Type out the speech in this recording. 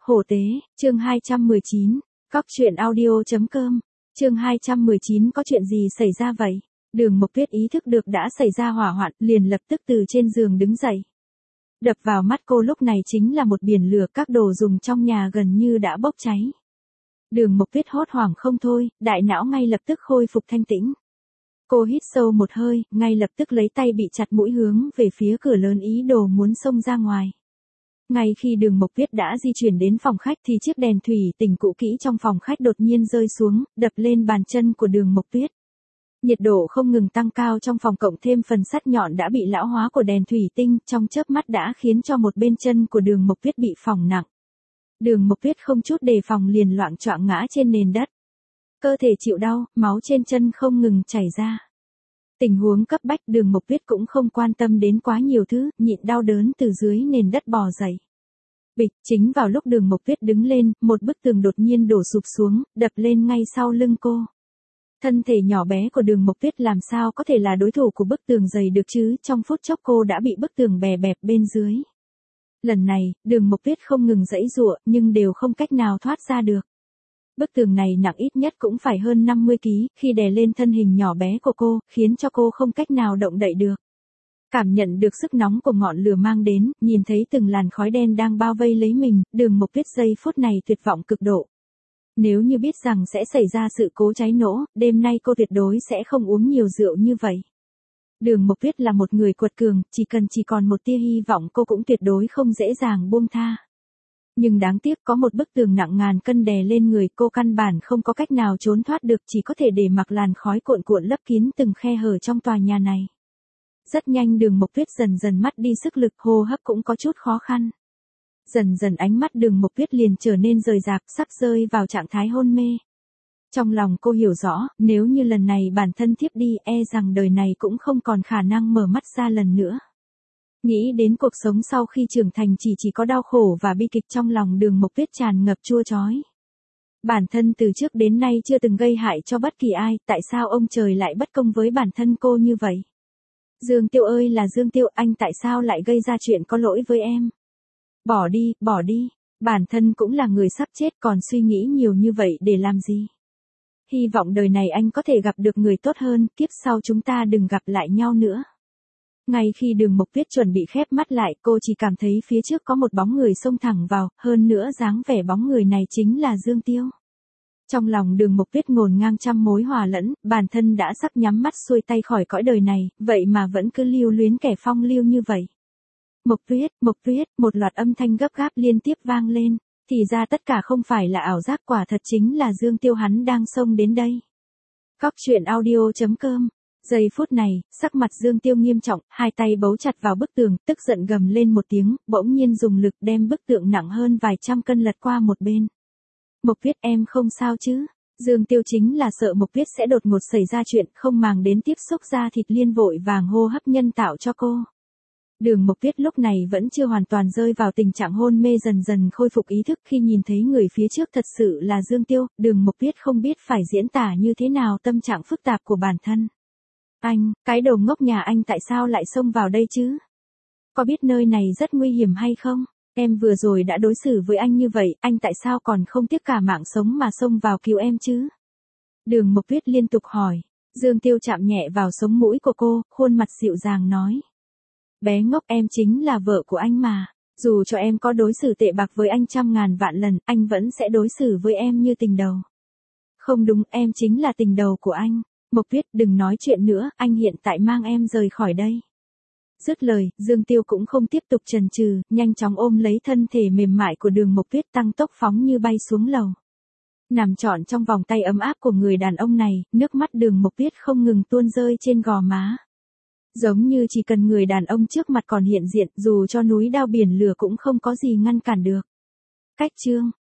Hổ tế, chương 219, Cóc truyện audio.com, chương 219 có chuyện gì xảy ra vậy? Đường Mộc Tuyết ý thức được đã xảy ra hỏa hoạn, liền lập tức từ trên giường đứng dậy. Đập vào mắt cô lúc này chính là một biển lửa, các đồ dùng trong nhà gần như đã bốc cháy. Đường Mộc Tuyết hốt hoảng không thôi, đại não ngay lập tức khôi phục thanh tĩnh. Cô hít sâu một hơi, ngay lập tức lấy tay bị chặt mũi hướng về phía cửa lớn ý đồ muốn xông ra ngoài. Ngay khi Đường Mộc Tuyết đã di chuyển đến phòng khách thì chiếc đèn thủy tinh cũ kỹ trong phòng khách đột nhiên rơi xuống, đập lên bàn chân của Đường Mộc Tuyết. Nhiệt độ không ngừng tăng cao trong phòng, cộng thêm phần sắt nhọn đã bị lão hóa của đèn thủy tinh, trong chớp mắt đã khiến cho một bên chân của Đường Mộc Tuyết bị phỏng nặng. Đường Mộc Tuyết không chút đề phòng liền loạng choạng ngã trên nền đất. Cơ thể chịu đau, máu trên chân không ngừng chảy ra. Tình huống cấp bách, Đường Mộc Tuyết cũng không quan tâm đến quá nhiều thứ, nhịn đau đớn từ dưới nền đất bò dậy. Bịch, chính vào lúc Đường Mộc Tuyết đứng lên, một bức tường đột nhiên đổ sụp xuống, đập lên ngay sau lưng cô. Thân thể nhỏ bé của Đường Mộc Tuyết làm sao có thể là đối thủ của bức tường dày được chứ, trong phút chốc cô đã bị bức tường bè bẹp bên dưới. Lần này, Đường Mộc Tuyết không ngừng giãy giụa, nhưng đều không cách nào thoát ra được. Bức tường này nặng ít nhất cũng phải hơn 50 kg, khi đè lên thân hình nhỏ bé của cô, khiến cho cô không cách nào động đậy được. Cảm nhận được sức nóng của ngọn lửa mang đến, nhìn thấy từng làn khói đen đang bao vây lấy mình, Đường Mộc Tuyết giây phút này tuyệt vọng cực độ. Nếu như biết rằng sẽ xảy ra sự cố cháy nổ, đêm nay cô tuyệt đối sẽ không uống nhiều rượu như vậy. Đường Mộc Tuyết là một người quật cường, chỉ còn một tia hy vọng cô cũng tuyệt đối không dễ dàng buông tha. Nhưng đáng tiếc có một bức tường nặng ngàn cân đè lên người, cô căn bản không có cách nào trốn thoát được, chỉ có thể để mặc làn khói cuộn cuộn lấp kín từng khe hở trong tòa nhà này. Rất nhanh Đường Mộc Tuyết dần dần mất đi sức lực, hô hấp cũng có chút khó khăn. Dần dần ánh mắt Đường Mộc Tuyết liền trở nên rời rạc, sắp rơi vào trạng thái hôn mê. Trong lòng cô hiểu rõ, nếu như lần này bản thân thiếp đi, e rằng đời này cũng không còn khả năng mở mắt ra lần nữa. Nghĩ đến cuộc sống sau khi trưởng thành chỉ có đau khổ và bi kịch, trong lòng Đường Mộc Tuyết tràn ngập chua chói. Bản thân từ trước đến nay chưa từng gây hại cho bất kỳ ai, tại sao ông trời lại bất công với bản thân cô như vậy? Dương Tiêu ơi là Dương Tiêu, anh tại sao lại gây ra chuyện có lỗi với em? Bỏ đi, bản thân cũng là người sắp chết, còn suy nghĩ nhiều như vậy để làm gì? Hy vọng đời này anh có thể gặp được người tốt hơn, kiếp sau chúng ta đừng gặp lại nhau nữa. Ngay khi Đường Mộc Tuyết chuẩn bị khép mắt lại, cô chỉ cảm thấy phía trước có một bóng người xông thẳng vào, hơn nữa dáng vẻ bóng người này chính là Dương Tiêu. Trong lòng Đường Mộc Tuyết ngổn ngang trăm mối hòa lẫn, bản thân đã sắp nhắm mắt xuôi tay khỏi cõi đời này, vậy mà vẫn cứ lưu luyến kẻ phong lưu như vậy. Mộc Tuyết, một loạt âm thanh gấp gáp liên tiếp vang lên, thì ra tất cả không phải là ảo giác, quả thật chính là Dương Tiêu, hắn đang xông đến đây. Cóc truyện audio.com. Giây phút này, sắc mặt Dương Tiêu nghiêm trọng, hai tay bấu chặt vào bức tường, tức giận gầm lên một tiếng, bỗng nhiên dùng lực đem bức tượng nặng hơn vài trăm cân lật qua một bên. Mộc Tuyết, em không sao chứ? Dương Tiêu chính là sợ Mộc Tuyết sẽ đột ngột xảy ra chuyện, không màng đến tiếp xúc da thịt, liên vội vàng hô hấp nhân tạo cho cô. Đường Mộc Tuyết lúc này vẫn chưa hoàn toàn rơi vào tình trạng hôn mê, dần dần khôi phục ý thức khi nhìn thấy người phía trước thật sự là Dương Tiêu, Đường Mộc Tuyết không biết phải diễn tả như thế nào tâm trạng phức tạp của bản thân. Anh, cái đồ ngốc nhà anh tại sao lại xông vào đây chứ? Có biết nơi này rất nguy hiểm hay không? Em vừa rồi đã đối xử với anh như vậy, anh tại sao còn không tiếc cả mạng sống mà xông vào cứu em chứ? Đường Mộc Tuyết liên tục hỏi. Dương Tiêu chạm nhẹ vào sống mũi của cô, khuôn mặt dịu dàng nói. Bé ngốc, em chính là vợ của anh mà. Dù cho em có đối xử tệ bạc với anh trăm ngàn vạn lần, anh vẫn sẽ đối xử với em như tình đầu. Không đúng, em chính là tình đầu của anh. Mộc Tuyết, đừng nói chuyện nữa, anh hiện tại mang em rời khỏi đây. Dứt lời, Dương Tiêu cũng không tiếp tục chần chừ, nhanh chóng ôm lấy thân thể mềm mại của Đường Mộc Tuyết, tăng tốc phóng như bay xuống lầu. Nằm trọn trong vòng tay ấm áp của người đàn ông này, nước mắt Đường Mộc Tuyết không ngừng tuôn rơi trên gò má. Giống như chỉ cần người đàn ông trước mặt còn hiện diện, dù cho núi đao biển lửa cũng không có gì ngăn cản được. Cách chương